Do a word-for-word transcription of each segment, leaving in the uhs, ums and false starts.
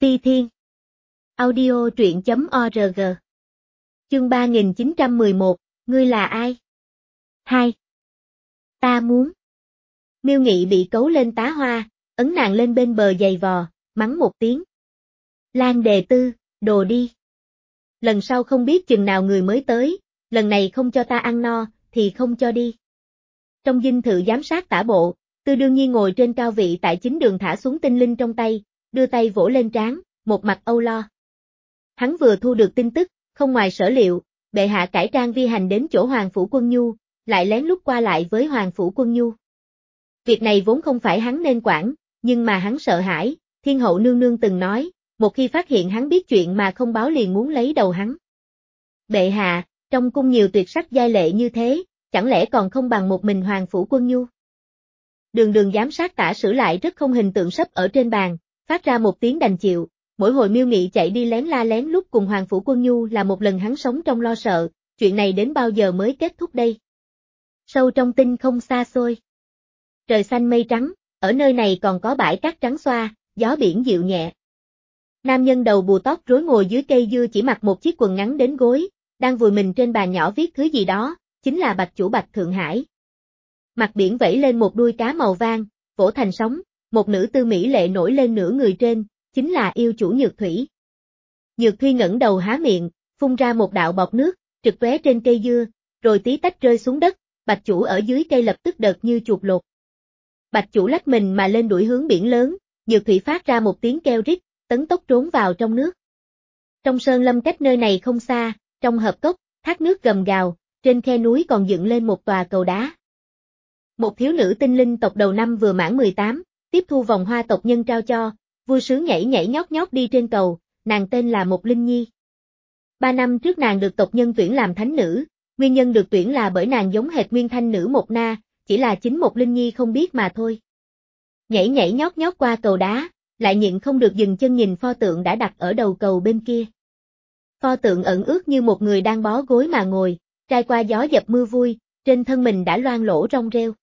Ti Thiên. Audio truyện chấm org. Chương ba nghìn chín trăm mười một, ngươi là ai? hai. Ta muốn. Miêu Nghị bị cấu lên tá hoa, ấn nàng lên bên bờ giày vò, mắng một tiếng. Lan Đề Tư, đồ đi. Lần sau không biết chừng nào người mới tới, lần này không cho ta ăn no, thì không cho đi. Trong dinh thự giám sát tả bộ, Tư đương nhiên ngồi trên cao vị tại chính đường thả xuống tinh linh trong tay, đưa tay vỗ lên trán, một mặt âu lo. Hắn vừa thu được tin tức, không ngoài sở liệu, bệ hạ cải trang vi hành đến chỗ Hoàng Phủ Quân Nhu, lại lén lút qua lại với Hoàng Phủ Quân Nhu. Việc này vốn không phải hắn nên quản, nhưng mà hắn sợ hãi, Thiên hậu nương nương từng nói, một khi phát hiện hắn biết chuyện mà không báo liền muốn lấy đầu hắn. Bệ hạ, trong cung nhiều tuyệt sắc giai lệ như thế, chẳng lẽ còn không bằng một mình Hoàng Phủ Quân Nhu? Đường đường giám sát tả sử lại rất không hình tượng sấp ở trên bàn, phát ra một tiếng đành chịu, mỗi hồi Miêu Nghị chạy đi lén la lén lút cùng Hoàng Phủ Quân Nhu là một lần hắn sống trong lo sợ, chuyện này đến bao giờ mới kết thúc đây? Sâu trong tinh không xa xôi. Trời xanh mây trắng, ở nơi này còn có bãi cát trắng xoa, gió biển dịu nhẹ. Nam nhân đầu bù tóc rối ngồi dưới cây dưa chỉ mặc một chiếc quần ngắn đến gối, đang vùi mình trên bàn nhỏ viết thứ gì đó, chính là Bạch Chủ Bạch Thượng Hải. Mặt biển vẫy lên một đuôi cá màu vàng, vỗ thành sóng, một nữ tư mỹ lệ nổi lên nửa người trên, chính là yêu chủ Nhược Thủy. Nhược Thủy ngẩng đầu há miệng, phun ra một đạo bọt nước, trực tóe trên cây dưa, rồi tí tách rơi xuống đất, Bạch Chủ ở dưới cây lập tức đợt như chuột lột. Bạch Chủ lách mình mà lên đuổi hướng biển lớn, Nhược Thủy phát ra một tiếng kêu rít, tấn tốc trốn vào trong nước. Trong sơn lâm cách nơi này không xa, trong hợp cốc, thác nước gầm gào, trên khe núi còn dựng lên một tòa cầu đá. Một thiếu nữ tinh linh tộc đầu năm vừa mãn mười tám, tiếp thu vòng hoa tộc nhân trao cho, vui sướng nhảy nhảy nhót nhót đi trên cầu, nàng tên là Mộc Linh Nhi. Ba năm trước nàng được tộc nhân tuyển làm thánh nữ, nguyên nhân được tuyển là bởi nàng giống hệt nguyên thanh nữ Mộc Na, chỉ là chính Mộc Linh Nhi không biết mà thôi. Nhảy nhảy nhót nhót qua cầu đá, lại nhịn không được dừng chân nhìn pho tượng đã đặt ở đầu cầu bên kia. Pho tượng ẩn ướt như một người đang bó gối mà ngồi, trải qua gió dập mưa vui, trên thân mình đã loang lỗ rong rêu.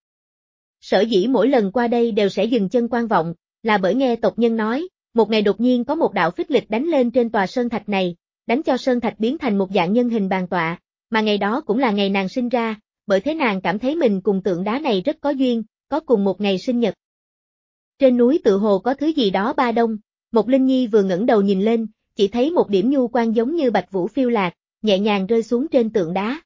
Sở dĩ mỗi lần qua đây đều sẽ dừng chân quan vọng, là bởi nghe tộc nhân nói, một ngày đột nhiên có một đạo phích lịch đánh lên trên tòa sơn thạch này, đánh cho sơn thạch biến thành một dạng nhân hình bàn tọa, mà ngày đó cũng là ngày nàng sinh ra, bởi thế nàng cảm thấy mình cùng tượng đá này rất có duyên, có cùng một ngày sinh nhật. Trên núi tự hồ có thứ gì đó ba đông, Mộc Linh Nhi vừa ngẩng đầu nhìn lên, chỉ thấy một điểm nhu quang giống như bạch vũ phiêu lạc, nhẹ nhàng rơi xuống trên tượng đá.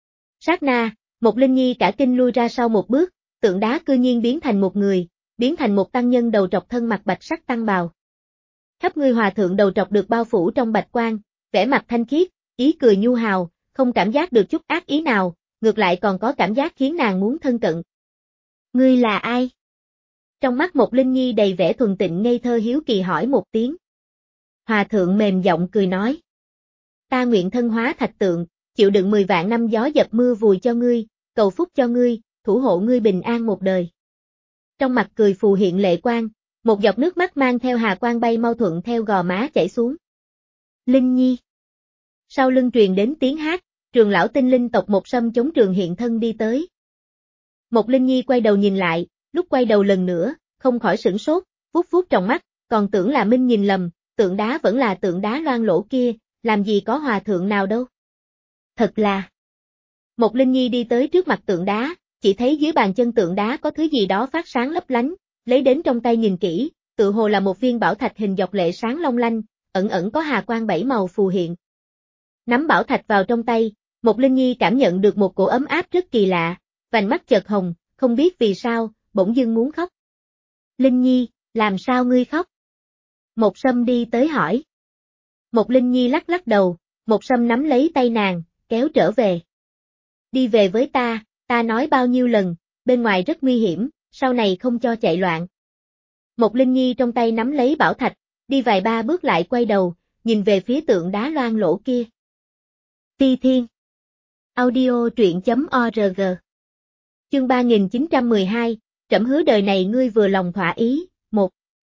Sát na, Mộc Linh Nhi cả kinh lui ra sau một bước, tượng đá cư nhiên biến thành một người, biến thành một tăng nhân đầu trọc thân mặc bạch sắc tăng bào. Khắp người hòa thượng đầu trọc được bao phủ trong bạch quang, vẻ mặt thanh khiết, ý cười nhu hào, không cảm giác được chút ác ý nào, ngược lại còn có cảm giác khiến nàng muốn thân cận. Ngươi là ai? Trong mắt Mộc Linh Nhi đầy vẻ thuần tịnh ngây thơ hiếu kỳ hỏi một tiếng. Hòa thượng mềm giọng cười nói. Ta nguyện thân hóa thạch tượng, chịu đựng mười vạn năm gió dập mưa vùi cho ngươi, cầu phúc cho ngươi, thủ hộ ngươi bình an một đời. Trong mặt cười phù hiện lệ quang, một giọt nước mắt mang theo hà quang bay mau thuận theo gò má chảy xuống. Linh Nhi. Sau lưng truyền đến tiếng hát, trường lão tinh linh tộc Một Sâm chống trường hiện thân đi tới. Mộc Linh Nhi quay đầu nhìn lại, lúc quay đầu lần nữa, không khỏi sửng sốt, vuốt vuốt trong mắt, còn tưởng là Minh nhìn lầm, tượng đá vẫn là tượng đá loang lỗ kia, làm gì có hòa thượng nào đâu. Thật là. Mộc Linh Nhi đi tới trước mặt tượng đá, chỉ thấy dưới bàn chân tượng đá có thứ gì đó phát sáng lấp lánh, lấy đến trong tay nhìn kỹ, tự hồ là một viên bảo thạch hình dọc lệ sáng long lanh, ẩn ẩn có hà quang bảy màu phù hiện. Nắm bảo thạch vào trong tay, Mộc Linh Nhi cảm nhận được một cổ ấm áp rất kỳ lạ, vành mắt chợt hồng, không biết vì sao, bỗng dưng muốn khóc. Linh Nhi, làm sao ngươi khóc? Một Sâm đi tới hỏi. Mộc Linh Nhi lắc lắc đầu, Một Sâm nắm lấy tay nàng, kéo trở về. Đi về với ta, ta nói bao nhiêu lần, bên ngoài rất nguy hiểm, sau này không cho chạy loạn. Mộc Linh Nhi trong tay nắm lấy bảo thạch, đi vài ba bước lại quay đầu, nhìn về phía tượng đá loang lỗ kia. Ti Thiên. Audio truyện chấm org. Chương ba nghìn chín trăm mười hai, trẫm hứa đời này ngươi vừa lòng thỏa ý, một.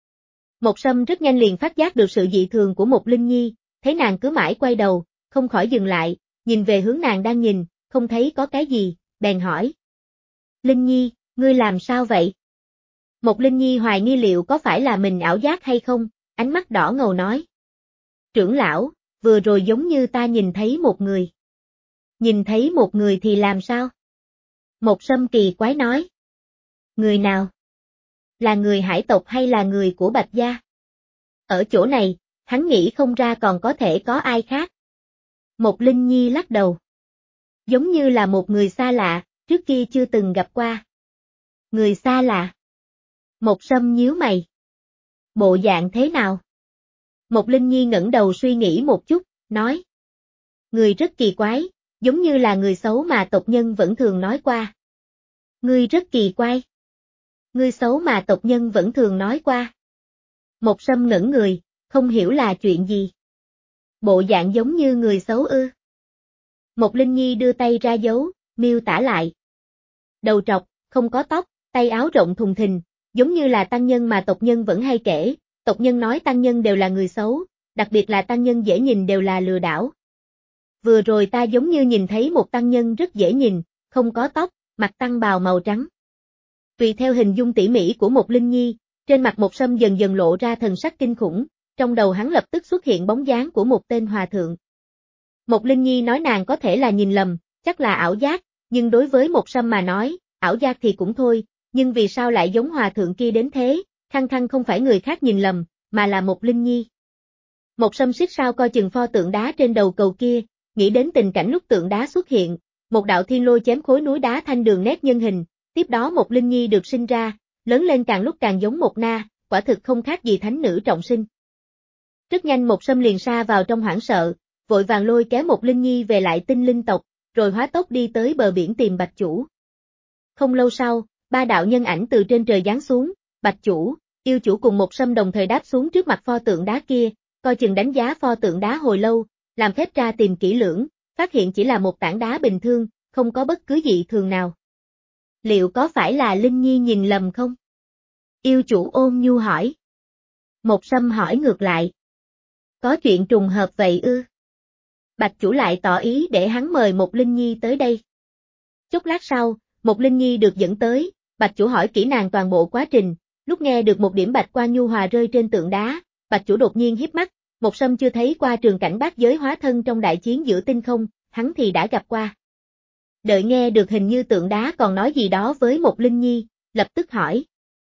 Một Sâm rất nhanh liền phát giác được sự dị thường của Mộc Linh Nhi, thấy nàng cứ mãi quay đầu, không khỏi dừng lại, nhìn về hướng nàng đang nhìn, không thấy có cái gì, bèn hỏi. Linh Nhi, ngươi làm sao vậy? Mộc Linh Nhi hoài nghi liệu có phải là mình ảo giác hay không, ánh mắt đỏ ngầu nói. Trưởng lão, vừa rồi giống như ta nhìn thấy một người. Nhìn thấy một người thì làm sao? Một Sâm kỳ quái nói. Người nào? Là người hải tộc hay là người của Bạch gia? Ở chỗ này, hắn nghĩ không ra còn có thể có ai khác. Một Linh Nhi lắc đầu. Giống như là một người xa lạ, trước kia chưa từng gặp qua. Người xa lạ. Một Sâm nhíu mày. Bộ dạng thế nào? Một Linh Nhi ngẩng đầu suy nghĩ một chút, nói. Người rất kỳ quái, giống như là người xấu mà tộc nhân vẫn thường nói qua. Ngươi rất kỳ quái. Ngươi xấu mà tộc nhân vẫn thường nói qua. Một Sâm ngẩn người, không hiểu là chuyện gì. Bộ dạng giống như người xấu ư. Một Linh Nhi đưa tay ra dấu, miêu tả lại. Đầu trọc, không có tóc, tay áo rộng thùng thình, giống như là tăng nhân mà tộc nhân vẫn hay kể, tộc nhân nói tăng nhân đều là người xấu, đặc biệt là tăng nhân dễ nhìn đều là lừa đảo. Vừa rồi ta giống như nhìn thấy một tăng nhân rất dễ nhìn, không có tóc, mặc tăng bào màu trắng. Tùy theo hình dung tỉ mỉ của một Linh Nhi, trên mặt Một Sâm dần dần lộ ra thần sắc kinh khủng, trong đầu hắn lập tức xuất hiện bóng dáng của một tên hòa thượng. Một Linh Nhi nói nàng có thể là nhìn lầm, chắc là ảo giác, nhưng đối với Một Sâm mà nói, ảo giác thì cũng thôi, nhưng vì sao lại giống hòa thượng kia đến thế, khăng khăng không phải người khác nhìn lầm, mà là một Linh Nhi. Một Sâm siết sao coi chừng pho tượng đá trên đầu cầu kia, nghĩ đến tình cảnh lúc tượng đá xuất hiện, một đạo thiên lôi chém khối núi đá thanh đường nét nhân hình, tiếp đó một Linh Nhi được sinh ra, lớn lên càng lúc càng giống một na, quả thực không khác gì thánh nữ trọng sinh. Rất nhanh Một Sâm liền sa vào trong hoảng sợ, vội vàng lôi kéo một Linh Nhi về lại tinh linh tộc, rồi hóa tốc đi tới bờ biển tìm Bạch Chủ. Không lâu sau, ba đạo nhân ảnh từ trên trời giáng xuống, Bạch Chủ, Yêu Chủ cùng Một Sâm đồng thời đáp xuống trước mặt pho tượng đá kia, coi chừng đánh giá pho tượng đá hồi lâu, làm phép tra tìm kỹ lưỡng, phát hiện chỉ là một tảng đá bình thường, không có bất cứ dị thường nào. Liệu có phải là Linh Nhi nhìn lầm không? Yêu Chủ ôn nhu hỏi. Một Sâm hỏi ngược lại. Có chuyện trùng hợp vậy ư? Bạch Chủ lại tỏ ý để hắn mời một Linh Nhi tới đây. Chốc lát sau, một Linh Nhi được dẫn tới, Bạch Chủ hỏi kỹ nàng toàn bộ quá trình, lúc nghe được một điểm bạch quang nhu hòa rơi trên tượng đá, Bạch Chủ đột nhiên híp mắt, Một Sâm chưa thấy qua trường cảnh bát giới hóa thân trong đại chiến giữa tinh không, hắn thì đã gặp qua. Đợi nghe được hình như tượng đá còn nói gì đó với một Linh Nhi, lập tức hỏi.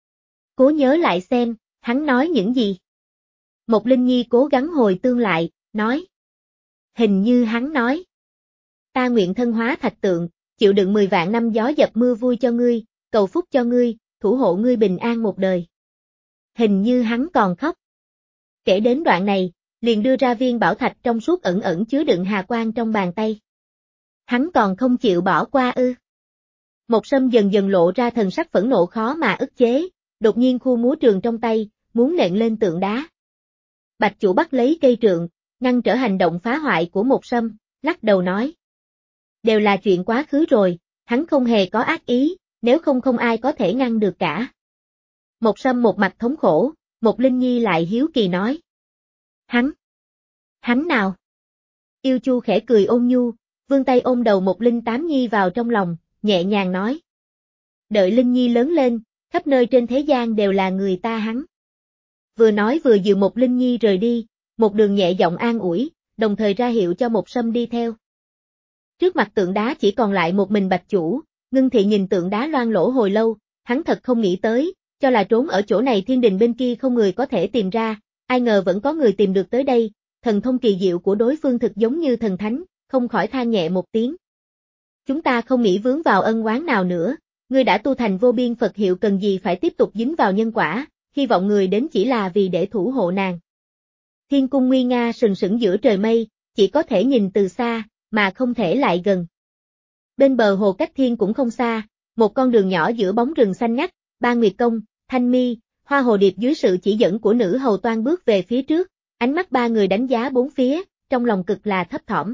Cố nhớ lại xem, hắn nói những gì? Một Linh Nhi cố gắng hồi tương lại, nói. Hình như hắn nói. Ta nguyện thân hóa thạch tượng, chịu đựng mười vạn năm gió dập mưa vui cho ngươi, cầu phúc cho ngươi, thủ hộ ngươi bình an một đời. Hình như hắn còn khóc. Kể đến đoạn này, liền đưa ra viên bảo thạch trong suốt ẩn ẩn chứa đựng hà quang trong bàn tay. Hắn còn không chịu bỏ qua ư. Một Sâm dần dần lộ ra thần sắc phẫn nộ khó mà ức chế, đột nhiên khu múa trường trong tay, muốn nện lên tượng đá. Bạch Chủ bắt lấy cây trượng, ngăn trở hành động phá hoại của Một Sâm, lắc đầu nói. Đều là chuyện quá khứ rồi, hắn không hề có ác ý, nếu không không ai có thể ngăn được cả. Một Sâm một mặt thống khổ, một Linh Nhi lại hiếu kỳ nói. Hắn? Hắn nào? Yêu Chu khẽ cười ôn nhu, vươn tay ôm đầu một Linh Tám Nhi vào trong lòng, nhẹ nhàng nói. Đợi Linh Nhi lớn lên, khắp nơi trên thế gian đều là người ta hắn. Vừa nói vừa dìu một Linh Nhi rời đi, một đường nhẹ giọng an ủi, đồng thời ra hiệu cho Một Sâm đi theo. Trước mặt tượng đá chỉ còn lại một mình Bạch Chủ, Ngưng Thị nhìn tượng đá loang lỗ hồi lâu, hắn thật không nghĩ tới, cho là trốn ở chỗ này thiên đình bên kia không người có thể tìm ra, ai ngờ vẫn có người tìm được tới đây, thần thông kỳ diệu của đối phương thực giống như thần thánh, không khỏi than nhẹ một tiếng. Chúng ta không nghĩ vướng vào ân oán nào nữa, ngươi đã tu thành vô biên Phật hiệu cần gì phải tiếp tục dính vào nhân quả, hy vọng người đến chỉ là vì để thủ hộ nàng. Thiên cung nguy nga sừng sững giữa trời mây, chỉ có thể nhìn từ xa, mà không thể lại gần. Bên bờ hồ cách thiên cũng không xa, một con đường nhỏ giữa bóng rừng xanh ngắt, Ba Nguyệt Công, Thanh Mi, Hoa Hồ Điệp dưới sự chỉ dẫn của nữ hầu toan bước về phía trước, ánh mắt ba người đánh giá bốn phía, trong lòng cực là thấp thỏm.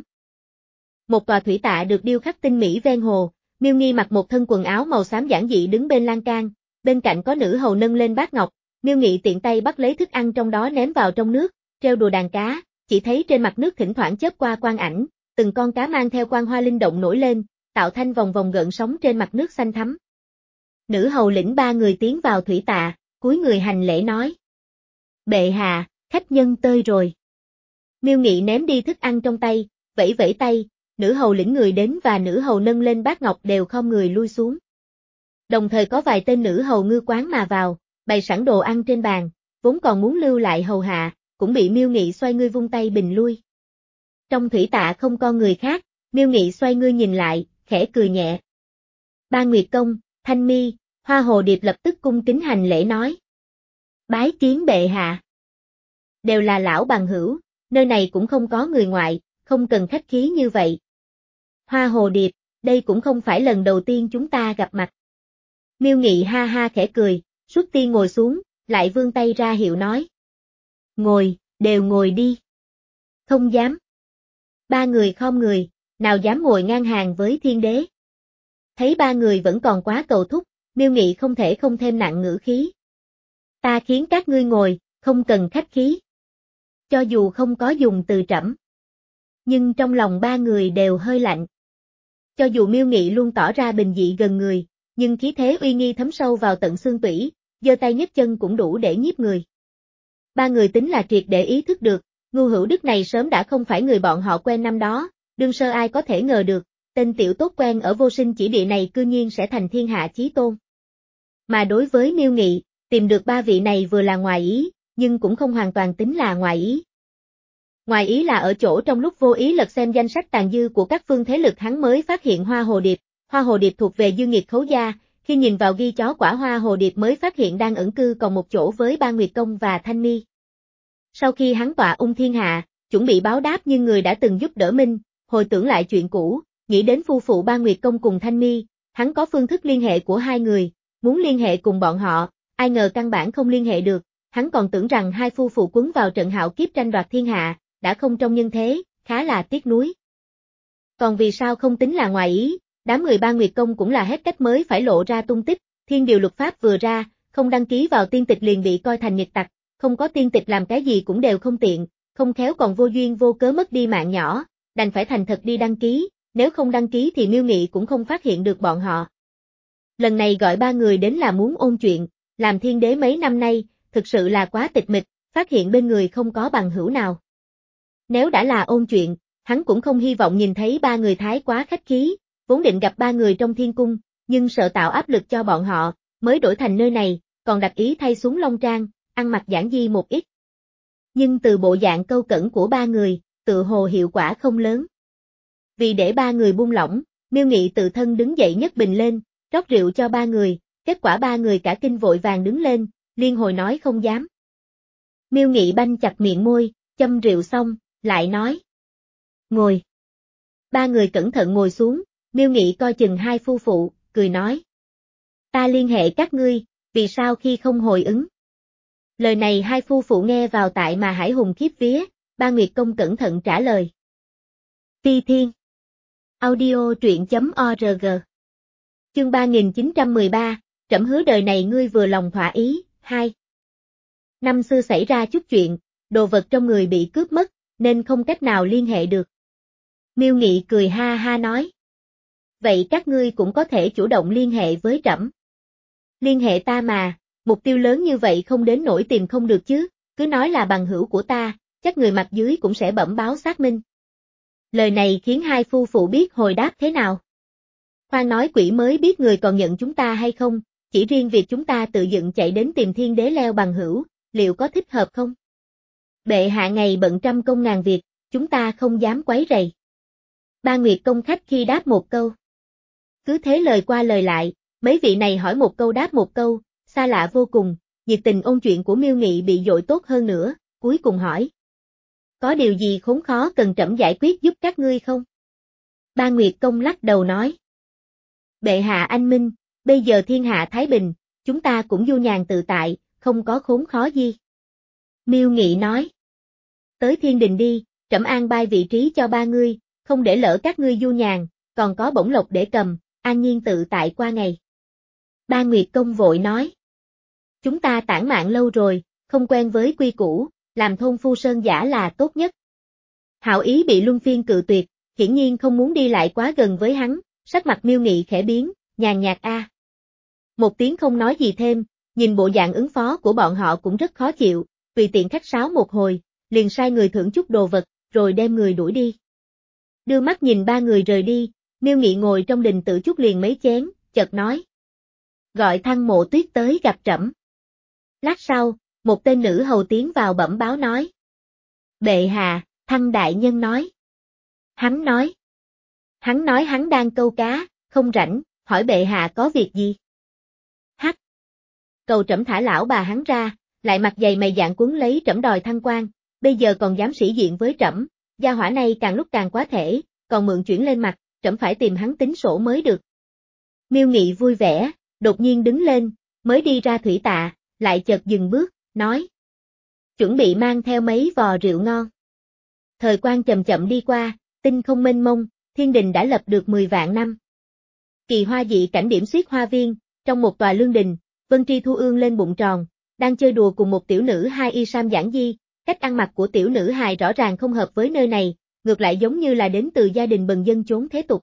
Một tòa thủy tạ được điêu khắc tinh mỹ ven hồ, Miêu Nghi mặc một thân quần áo màu xám giản dị đứng bên lan can, bên cạnh có nữ hầu nâng lên bát ngọc, Miêu Nghị tiện tay bắt lấy thức ăn trong đó ném vào trong nước, treo đùa đàn cá, chỉ thấy trên mặt nước thỉnh thoảng chớp qua quang ảnh, từng con cá mang theo quang hoa linh động nổi lên, tạo thành vòng vòng gợn sóng trên mặt nước xanh thắm. Nữ hầu lĩnh ba người tiến vào thủy tạ, cúi người hành lễ nói. Bệ hạ, khách nhân tơi rồi. Miêu Nghị ném đi thức ăn trong tay, vẫy vẫy tay, nữ hầu lĩnh người đến và nữ hầu nâng lên bát ngọc đều khom người lui xuống. Đồng thời có vài tên nữ hầu ngư quán mà vào, bày sẵn đồ ăn trên bàn, vốn còn muốn lưu lại hầu hạ, cũng bị Miêu Nghị xoay ngươi vung tay bình lui. Trong thủy tạ không con người khác, Miêu Nghị xoay ngươi nhìn lại, khẽ cười nhẹ. Ba Nguyệt Công, Thanh Mi, Hoa Hồ Điệp lập tức cung kính hành lễ nói. Bái kiến bệ hạ. Đều là lão bằng hữu, nơi này cũng không có người ngoại, không cần khách khí như vậy. Hoa Hồ Điệp, đây cũng không phải lần đầu tiên chúng ta gặp mặt. Miêu Nghị ha ha khẽ cười, xuất tiên ngồi xuống, lại vươn tay ra hiệu nói. Ngồi, đều ngồi đi. Không dám. Ba người khom người, nào dám ngồi ngang hàng với thiên đế. Thấy ba người vẫn còn quá cầu thúc, Miêu Nghị không thể không thêm nặng ngữ khí. Ta khiến các ngươi ngồi, không cần khách khí. Cho dù không có dùng từ trẫm, nhưng trong lòng ba người đều hơi lạnh. Cho dù Miêu Nghị luôn tỏ ra bình dị gần người, nhưng khí thế uy nghi thấm sâu vào tận xương tủy, giơ tay nhấc chân cũng đủ để nhiếp người. Ba người tính là triệt để ý thức được, Ngưu Hữu Đức này sớm đã không phải người bọn họ quen năm đó, đương sơ ai có thể ngờ được, tên tiểu tốt quen ở vô sinh chỉ địa này cư nhiên sẽ thành thiên hạ chí tôn. Mà đối với Miêu Nghị, tìm được ba vị này vừa là ngoài ý, nhưng cũng không hoàn toàn tính là ngoài ý. Ngoài ý là ở chỗ trong lúc vô ý lật xem danh sách tàn dư của các phương thế lực hắn mới phát hiện Hoa Hồ Điệp. Hoa Hồ Điệp thuộc về Dương Nghiệt Khấu gia, khi nhìn vào ghi chó quả Hoa Hồ Điệp mới phát hiện đang ẩn cư còn một chỗ với Ba Nguyệt Công và Thanh Mi. Sau khi hắn tọa ung thiên hạ, chuẩn bị báo đáp như người đã từng giúp đỡ mình, hồi tưởng lại chuyện cũ, nghĩ đến phu phụ Ba Nguyệt Công cùng Thanh Mi, hắn có phương thức liên hệ của hai người, muốn liên hệ cùng bọn họ, ai ngờ căn bản không liên hệ được, hắn còn tưởng rằng hai phu phụ quấn vào trận hạo kiếp tranh đoạt thiên hạ, đã không trong nhân thế, khá là tiếc nuối. Còn vì sao không tính là ngoài ý, đám người Ba Nguyệt Công cũng là hết cách mới phải lộ ra tung tích, thiên điều luật pháp vừa ra, không đăng ký vào tiên tịch liền bị coi thành nghịch tặc, không có tiên tịch làm cái gì cũng đều không tiện, không khéo còn vô duyên vô cớ mất đi mạng nhỏ, đành phải thành thật đi đăng ký, nếu không đăng ký thì Miêu Nghị cũng không phát hiện được bọn họ. Lần này gọi ba người đến là muốn ôn chuyện, làm thiên đế mấy năm nay, thực sự là quá tịch mịch, phát hiện bên người không có bằng hữu nào. Nếu đã là ôn chuyện, hắn cũng không hy vọng nhìn thấy ba người thái quá khách khí, vốn định gặp ba người trong thiên cung, nhưng sợ tạo áp lực cho bọn họ, mới đổi thành nơi này, còn đặc ý thay xuống Long Trang, ăn mặc giản dị một ít. Nhưng từ bộ dạng câu cẩn của ba người, tự hồ hiệu quả không lớn. Vì để ba người buông lỏng, Miêu Nghị tự thân đứng dậy nhấc bình lên, rót rượu cho ba người, kết quả ba người cả kinh vội vàng đứng lên, liên hồi nói không dám. Miêu Nghị banh chặt miệng môi, châm rượu xong, lại nói. Ngồi. Ba người cẩn thận ngồi xuống, Miêu Nghị coi chừng hai phu phụ, cười nói. Ta liên hệ các ngươi, vì sao khi không hồi ứng? Lời này hai phu phụ nghe vào tại mà hải hùng khiếp vía, Ba Nguyệt Công cẩn thận trả lời. Ti Thiên. Audio truyện chấm org. Chương ba nghìn chín trăm mười ba, trẫm hứa đời này ngươi vừa lòng thỏa ý, hai. Năm xưa xảy ra chút chuyện, đồ vật trong người bị cướp mất, nên không cách nào liên hệ được. Miêu Nghị cười ha ha nói. Vậy các ngươi cũng có thể chủ động liên hệ với trẫm. Liên hệ ta mà, mục tiêu lớn như vậy không đến nỗi tìm không được chứ, cứ nói là bằng hữu của ta, chắc người mặt dưới cũng sẽ bẩm báo xác minh. Lời này khiến hai phu phụ biết hồi đáp thế nào. Khoan nói quỷ mới biết người còn nhận chúng ta hay không, chỉ riêng việc chúng ta tự dựng chạy đến tìm thiên đế leo bằng hữu, liệu có thích hợp không? Bệ hạ ngày bận trăm công ngàn việc, chúng ta không dám quấy rầy. Ba Nguyệt Công khách khi đáp một câu. Cứ thế lời qua lời lại, mấy vị này hỏi một câu đáp một câu, xa lạ vô cùng, nhiệt tình ôn chuyện của Miêu Nghị bị dội tốt hơn nữa, cuối cùng hỏi. Có điều gì khốn khó cần trẫm giải quyết giúp các ngươi không? Ba Nguyệt Công lắc đầu nói. Bệ hạ anh minh, bây giờ thiên hạ thái bình, chúng ta cũng du nhàn tự tại, không có khốn khó gì. Miêu Nghị nói. Tới thiên đình đi, trẫm an bài vị trí cho ba ngươi, không để lỡ các ngươi du nhàn, còn có bổng lộc để cầm, an nhiên tự tại qua ngày. Ba Nguyệt Công vội nói. Chúng ta tản mạn lâu rồi, không quen với quy củ, làm thôn phu sơn giả là tốt nhất. Hạo Ý bị Luân Phiên cự tuyệt, hiển nhiên không muốn đi lại quá gần với hắn, sắc mặt Miêu Nghị khẽ biến, nhàn nhạt a. Một tiếng không nói gì thêm, nhìn bộ dạng ứng phó của bọn họ cũng rất khó chịu, tùy tiện khách sáo một hồi, liền sai người thưởng chút đồ vật, rồi đem người đuổi đi. Đưa mắt nhìn ba người rời đi, Miêu Nghị ngồi trong đình tự chút liền mấy chén, chợt nói. Gọi Thăng Mộ Tuyết tới gặp trẫm. Lát sau, một tên nữ hầu tiến vào bẩm báo nói. Bệ hạ, Thăng đại nhân nói. Hắn nói. Hắn nói hắn đang câu cá, không rảnh, hỏi bệ hạ có việc gì. Hắc. Cầu trẫm thả lão bà hắn ra, lại mặt dày mày dạn cuốn lấy trẫm đòi thăng quan, bây giờ còn dám sĩ diện với trẫm, gia hỏa này càng lúc càng quá thể, còn mượn chuyển lên mặt, trẫm phải tìm hắn tính sổ mới được. Miêu Nghị vui vẻ, đột nhiên đứng lên, mới đi ra thủy tạ, lại chợt dừng bước, nói. Chuẩn bị mang theo mấy vò rượu ngon. Thời quan chậm chậm đi qua, tinh không mênh mông, thiên đình đã lập được mười vạn năm. Kỳ hoa dị cảnh điểm xuyết hoa viên, trong một tòa lương đình, Vân Tri Thu ương lên bụng tròn, đang chơi đùa cùng một tiểu nữ hai y sam giản di, cách ăn mặc của tiểu nữ hài rõ ràng không hợp với nơi này, ngược lại giống như là đến từ gia đình bần dân chốn thế tục.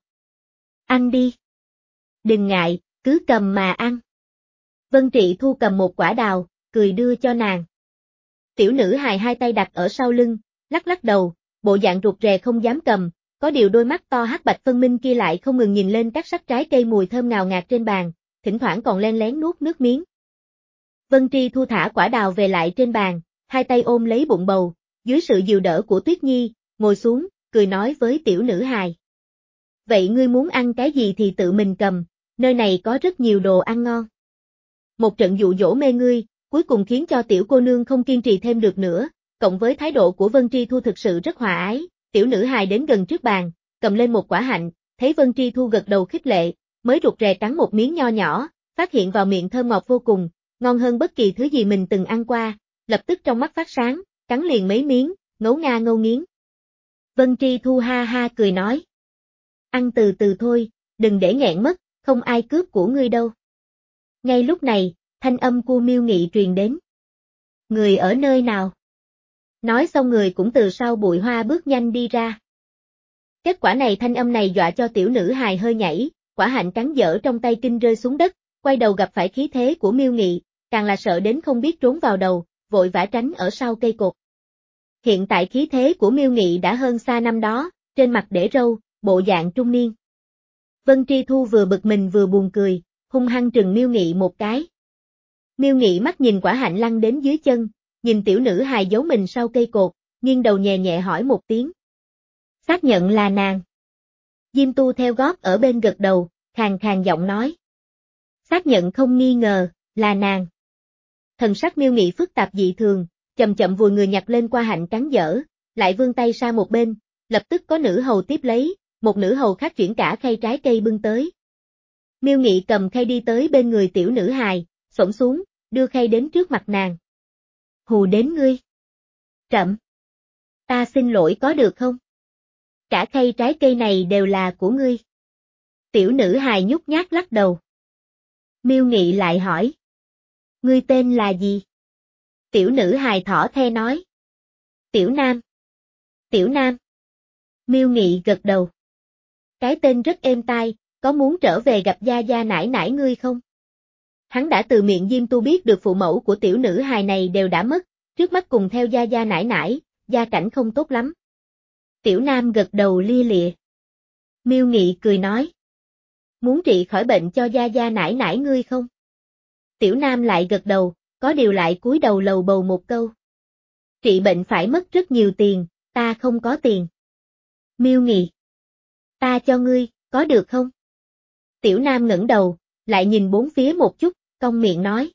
Ăn đi. Đừng ngại, cứ cầm mà ăn. Vân Trị Thu cầm một quả đào, cười đưa cho nàng. Tiểu nữ hài hai tay đặt ở sau lưng, lắc lắc đầu, bộ dạng rụt rè không dám cầm, có điều đôi mắt to hắc bạch phân minh kia lại không ngừng nhìn lên các sắc trái cây mùi thơm ngào ngạt trên bàn, thỉnh thoảng còn len lén nuốt nước miếng. Vân Tri Thu thả quả đào về lại trên bàn, hai tay ôm lấy bụng bầu, dưới sự dìu đỡ của Tuyết Nhi, ngồi xuống, cười nói với tiểu nữ hài. Vậy ngươi muốn ăn cái gì thì tự mình cầm, nơi này có rất nhiều đồ ăn ngon. Một trận dụ dỗ mê ngươi, cuối cùng khiến cho tiểu cô nương không kiên trì thêm được nữa, cộng với thái độ của Vân Tri Thu thực sự rất hòa ái, tiểu nữ hài đến gần trước bàn, cầm lên một quả hạnh, thấy Vân Tri Thu gật đầu khích lệ, mới rụt rè cắn một miếng nho nhỏ, phát hiện vào miệng thơm ngọt vô cùng, ngon hơn bất kỳ thứ gì mình từng ăn qua, lập tức trong mắt phát sáng, cắn liền mấy miếng, ngấu nga ngâu nghiến. Vân Tri Thu ha ha cười nói. Ăn từ từ thôi, đừng để nghẹn mất, không ai cướp của ngươi đâu. Ngay lúc này, thanh âm của Miêu Nghị truyền đến. Người ở nơi nào? Nói xong người cũng từ sau bụi hoa bước nhanh đi ra. Kết quả này thanh âm này dọa cho tiểu nữ hài hơi nhảy, quả hạnh cắn dở trong tay kinh rơi xuống đất, quay đầu gặp phải khí thế của Miêu Nghị, càng là sợ đến không biết trốn vào đầu, vội vã tránh ở sau cây cột. Hiện tại khí thế của Miêu Nghị đã hơn xa năm đó, trên mặt để râu, bộ dạng trung niên. Vân Tri Thu vừa bực mình vừa buồn cười, hung hăng trừng Miêu Nghị một cái. Miêu Nghị mắt nhìn quả hạnh lăn đến dưới chân, nhìn tiểu nữ hài giấu mình sau cây cột, nghiêng đầu nhẹ nhẹ hỏi một tiếng. Xác nhận là nàng. Diêm Tu theo gót ở bên gật đầu, khàn khàn giọng nói. Xác nhận không nghi ngờ, là nàng. Thần sắc Miêu Nghị phức tạp dị thường, chậm chậm vùi người nhặt lên qua hạnh cắn dở, lại vươn tay sang một bên, lập tức có nữ hầu tiếp lấy, một nữ hầu khác chuyển cả khay trái cây bưng tới. Miêu Nghị cầm khay đi tới bên người tiểu nữ hài, xổm xuống, đưa khay đến trước mặt nàng. Hù đến ngươi. Trẫm. Ta xin lỗi có được không? Cả khay trái cây này đều là của ngươi. Tiểu nữ hài nhút nhát lắc đầu. Miêu Nghị lại hỏi. Ngươi tên là gì? Tiểu nữ hài thỏ the nói. Tiểu Nam. Tiểu Nam. Miêu Nghị gật đầu. Cái tên rất êm tai, có muốn trở về gặp gia gia nải nải ngươi không? Hắn đã từ miệng Diêm Tu biết được phụ mẫu của tiểu nữ hài này đều đã mất, trước mắt cùng theo gia gia nải nải, gia cảnh không tốt lắm. Tiểu Nam gật đầu lia lịa. Miêu Nghị cười nói. Muốn trị khỏi bệnh cho gia gia nải nải ngươi không? Tiểu Nam lại gật đầu, có điều lại cúi đầu lầu bầu một câu. Trị bệnh phải mất rất nhiều tiền, ta không có tiền. Miêu Nghị. Ta cho ngươi, có được không? Tiểu Nam ngẩng đầu, lại nhìn bốn phía một chút, cong miệng nói.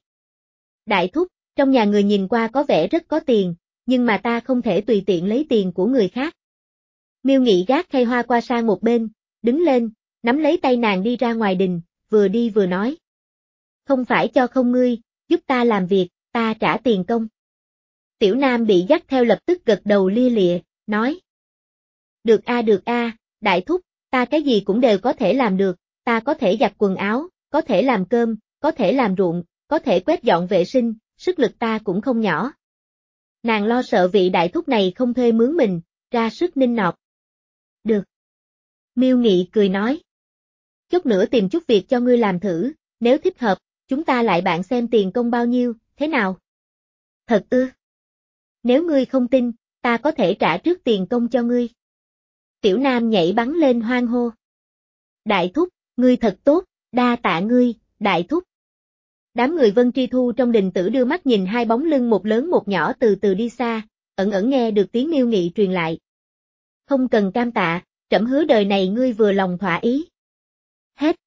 Đại thúc, trong nhà người nhìn qua có vẻ rất có tiền, nhưng mà ta không thể tùy tiện lấy tiền của người khác. Miêu Nghị gác khay hoa qua sang một bên, đứng lên, nắm lấy tay nàng đi ra ngoài đình, vừa đi vừa nói. Không phải cho không ngươi, giúp ta làm việc, ta trả tiền công. Tiểu Nam bị dắt theo lập tức gật đầu lia lịa, nói. Được a được a, đại thúc, ta cái gì cũng đều có thể làm được, ta có thể giặt quần áo, có thể làm cơm, có thể làm ruộng, có thể quét dọn vệ sinh, sức lực ta cũng không nhỏ. Nàng lo sợ vị đại thúc này không thuê mướn mình, ra sức nịnh nọt. Được. Miêu Nghị cười nói. Chút nữa tìm chút việc cho ngươi làm thử, nếu thích hợp, chúng ta lại bạn xem tiền công bao nhiêu, thế nào? Thật ư? Nếu ngươi không tin, ta có thể trả trước tiền công cho ngươi. Tiểu Nam nhảy bắn lên hoan hô. Đại thúc, ngươi thật tốt, đa tạ ngươi, đại thúc. Đám người Vân Tri Thu trong đình tử đưa mắt nhìn hai bóng lưng một lớn một nhỏ từ từ đi xa, ẩn ẩn nghe được tiếng Miêu Nghị truyền lại. Không cần cam tạ, trẫm hứa đời này ngươi vừa lòng thỏa ý. Hết.